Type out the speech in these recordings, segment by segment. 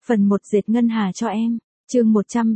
Phần 1 dệt ngân hà cho em. Chương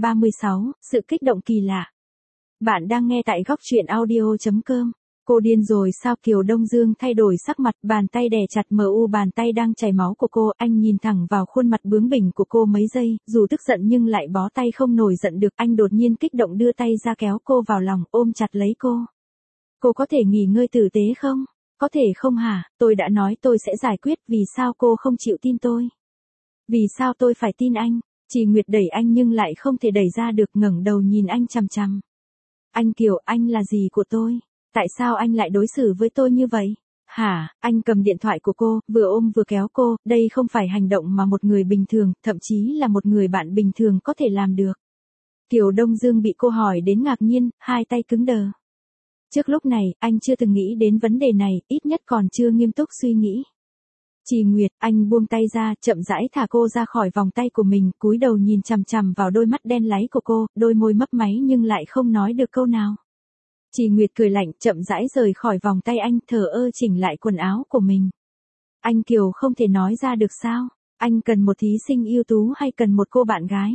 136, sự kích động kỳ lạ. Bạn đang nghe tại góc truyện audio.com. Cô điên rồi sao? Kiều Đông Dương thay đổi sắc mặt, bàn tay đè chặt bàn tay đang chảy máu của cô, anh nhìn thẳng vào khuôn mặt bướng bỉnh của cô mấy giây, dù tức giận nhưng lại bó tay không nổi giận được, anh đột nhiên kích động đưa tay ra kéo cô vào lòng, ôm chặt lấy cô. Cô có thể nghỉ ngơi tử tế không? Có thể không hả? Tôi đã nói tôi sẽ giải quyết, vì sao cô không chịu tin tôi? Vì sao tôi phải tin anh? Chị Nguyệt đẩy anh nhưng lại không thể đẩy ra được, ngẩng đầu nhìn anh chằm chằm. Anh Kiều, anh là gì của tôi? Tại sao anh lại đối xử với tôi như vậy? Hả? Anh cầm điện thoại của cô, vừa ôm vừa kéo cô, đây không phải hành động mà một người bình thường, thậm chí là một người bạn bình thường có thể làm được. Kiều Đông Dương bị cô hỏi đến ngạc nhiên, hai tay cứng đờ. Trước lúc này, anh chưa từng nghĩ đến vấn đề này, ít nhất còn chưa nghiêm túc suy nghĩ. Chị Nguyệt, anh buông tay ra, chậm rãi thả cô ra khỏi vòng tay của mình, cúi đầu nhìn chằm chằm vào đôi mắt đen láy của cô, đôi môi mấp máy nhưng lại không nói được câu nào. Chị Nguyệt cười lạnh, chậm rãi rời khỏi vòng tay anh, thờ ơ chỉnh lại quần áo của mình. Anh Kiều không thể nói ra được sao? Anh cần một thí sinh ưu tú hay cần một cô bạn gái?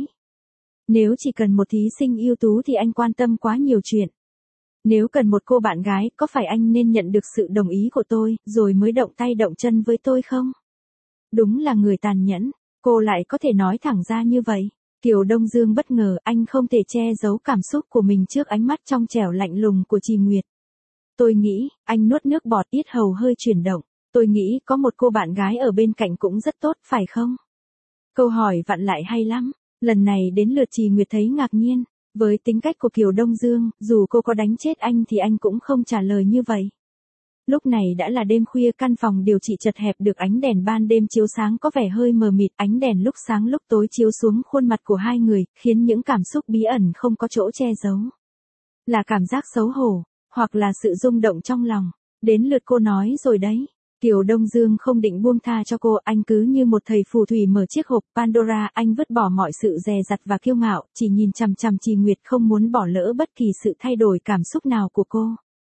Nếu chỉ cần một thí sinh ưu tú thì anh quan tâm quá nhiều chuyện. Nếu cần một cô bạn gái, có phải anh nên nhận được sự đồng ý của tôi, rồi mới động tay động chân với tôi không? Đúng là người tàn nhẫn, cô lại có thể nói thẳng ra như vậy. Kiều Đông Dương bất ngờ, anh không thể che giấu cảm xúc của mình trước ánh mắt trong trẻo lạnh lùng của chị Nguyệt. Tôi nghĩ, anh nuốt nước bọt, yết hầu hơi chuyển động. Tôi nghĩ có một cô bạn gái ở bên cạnh cũng rất tốt, phải không? Câu hỏi vặn lại hay lắm. Lần này đến lượt chị Nguyệt thấy ngạc nhiên. Với tính cách của Kiều Đông Dương, dù cô có đánh chết anh thì anh cũng không trả lời như vậy. Lúc này đã là đêm khuya, căn phòng điều trị chật hẹp, được ánh đèn ban đêm chiếu sáng có vẻ hơi mờ mịt, ánh đèn lúc sáng lúc tối chiếu xuống khuôn mặt của hai người, khiến những cảm xúc bí ẩn không có chỗ che giấu. Là cảm giác xấu hổ, hoặc là sự rung động trong lòng. Đến lượt cô nói rồi đấy. Kiều Đông Dương không định buông tha cho cô, anh cứ như một thầy phù thủy mở chiếc hộp Pandora, anh vứt bỏ mọi sự dè dặt và kiêu ngạo, chỉ nhìn chằm chằm chị Nguyệt, không muốn bỏ lỡ bất kỳ sự thay đổi cảm xúc nào của cô.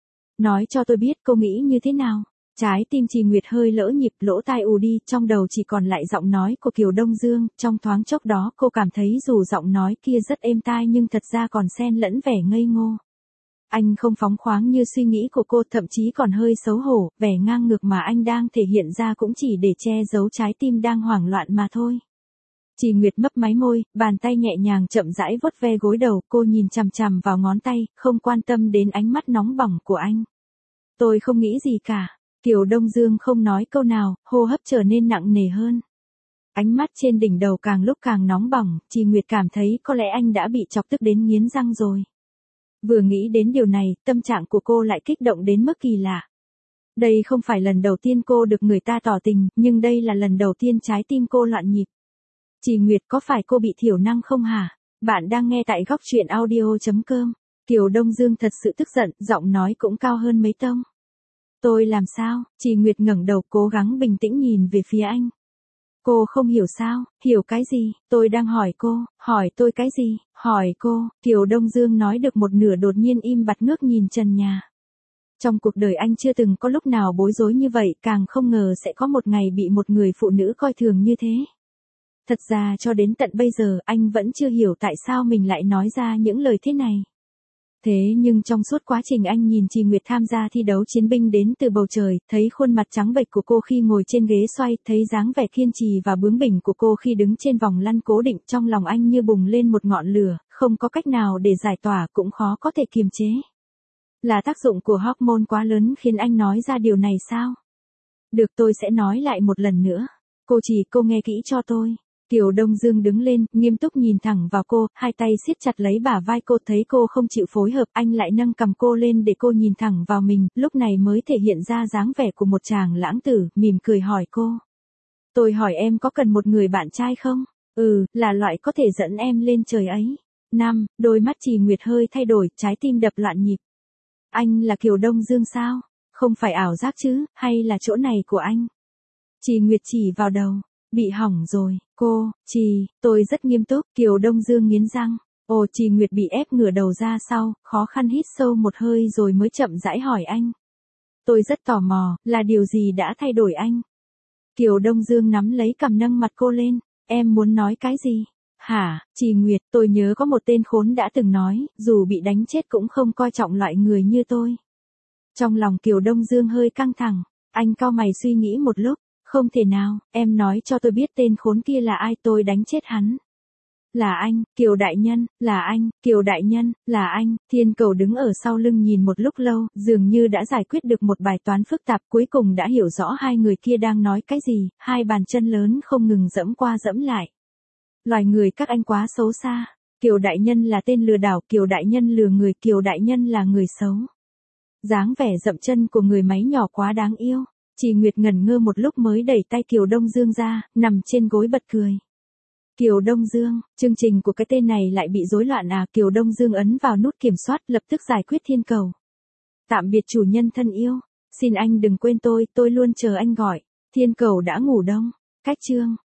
Nói cho tôi biết cô nghĩ như thế nào. Trái tim chị Nguyệt hơi lỡ nhịp, lỗ tai ù đi, trong đầu chỉ còn lại giọng nói của Kiều Đông Dương, trong thoáng chốc đó cô cảm thấy dù giọng nói kia rất êm tai nhưng thật ra còn xen lẫn vẻ ngây ngô. Anh không phóng khoáng như suy nghĩ của cô, thậm chí còn hơi xấu hổ, vẻ ngang ngược mà anh đang thể hiện ra cũng chỉ để che giấu trái tim đang hoảng loạn mà thôi. Chị Nguyệt mấp máy môi, bàn tay nhẹ nhàng chậm rãi vuốt ve gối đầu, cô nhìn chằm chằm vào ngón tay, không quan tâm đến ánh mắt nóng bỏng của anh. Tôi không nghĩ gì cả. Kiều Đông Dương không nói câu nào, hô hấp trở nên nặng nề hơn. Ánh mắt trên đỉnh đầu càng lúc càng nóng bỏng, chị Nguyệt cảm thấy có lẽ anh đã bị chọc tức đến nghiến răng rồi. Vừa nghĩ đến điều này, tâm trạng của cô lại kích động đến mức kỳ lạ. Đây không phải lần đầu tiên cô được người ta tỏ tình, nhưng đây là lần đầu tiên trái tim cô loạn nhịp. Chị Nguyệt, có phải cô bị thiểu năng không hả? Bạn đang nghe tại góc truyện audio.com. Kiều Đông Dương thật sự tức giận, giọng nói cũng cao hơn mấy tông. Tôi làm sao? Chị Nguyệt ngẩng đầu, cố gắng bình tĩnh nhìn về phía anh. Cô không hiểu sao? Hiểu cái gì? Tôi đang hỏi cô. Hỏi tôi cái gì? Hỏi cô. Kiều Đông Dương nói được một nửa đột nhiên im bặt ngước nhìn trần nhà. Trong cuộc đời anh chưa từng có lúc nào bối rối như vậy, càng không ngờ sẽ có một ngày bị một người phụ nữ coi thường như thế. Thật ra cho đến tận bây giờ anh vẫn chưa hiểu tại sao mình lại nói ra những lời thế này. Thế nhưng trong suốt quá trình anh nhìn chị Nguyệt tham gia thi đấu chiến binh đến từ bầu trời, thấy khuôn mặt trắng bệch của cô khi ngồi trên ghế xoay, thấy dáng vẻ kiên trì và bướng bỉnh của cô khi đứng trên vòng lăn cố định, trong lòng anh như bùng lên một ngọn lửa, không có cách nào để giải tỏa, cũng khó có thể kiềm chế. Là tác dụng của hormone quá lớn khiến anh nói ra điều này sao? Được, tôi sẽ nói lại một lần nữa. Cô nghe kỹ cho tôi. Kiều Đông Dương đứng lên, nghiêm túc nhìn thẳng vào cô, hai tay siết chặt lấy bả vai cô, thấy cô không chịu phối hợp, anh lại nâng cầm cô lên để cô nhìn thẳng vào mình, lúc này mới thể hiện ra dáng vẻ của một chàng lãng tử, mỉm cười hỏi cô. Tôi hỏi em có cần một người bạn trai không? Là loại có thể dẫn em lên trời ấy. Đôi mắt chị Nguyệt hơi thay đổi, trái tim đập loạn nhịp. Anh là Kiều Đông Dương sao? Không phải ảo giác chứ, hay là chỗ này của anh? Chị Nguyệt chỉ vào đầu. Bị hỏng rồi, tôi rất nghiêm túc. Kiều Đông Dương nghiến răng. Chị Nguyệt bị ép ngửa đầu ra sau, khó khăn hít sâu một hơi rồi mới chậm rãi hỏi anh. Tôi rất tò mò, là điều gì đã thay đổi anh? Kiều Đông Dương nắm lấy cằm nâng mặt cô lên. Em muốn nói cái gì? Hả, chị Nguyệt, tôi nhớ có một tên khốn đã từng nói, dù bị đánh chết cũng không coi trọng loại người như tôi. Trong lòng Kiều Đông Dương hơi căng thẳng, anh cau mày suy nghĩ một lúc, không thể nào, em nói cho tôi biết tên khốn kia là ai, tôi đánh chết hắn. Là anh, Kiều đại nhân, là anh, Kiều đại nhân, là anh. Thiên Cầu đứng ở sau lưng nhìn một lúc lâu, dường như đã giải quyết được một bài toán phức tạp, cuối cùng đã hiểu rõ hai người kia đang nói cái gì, hai bàn chân lớn không ngừng dẫm qua dẫm lại. Loài người các anh quá xấu xa, Kiều đại nhân là tên lừa đảo, Kiều đại nhân lừa người, Kiều đại nhân là người xấu. Dáng vẻ dậm chân của người máy nhỏ quá đáng yêu. Chị Nguyệt ngẩn ngơ một lúc mới đẩy tay Kiều Đông Dương ra, nằm trên gối bật cười. Kiều Đông Dương, chương trình của cái tên này lại bị rối loạn à? Kiều Đông Dương ấn vào nút kiểm soát, lập tức giải quyết Thiên Cầu. Tạm biệt chủ nhân thân yêu, xin anh đừng quên tôi luôn chờ anh gọi. Thiên Cầu đã ngủ đông. Cách chương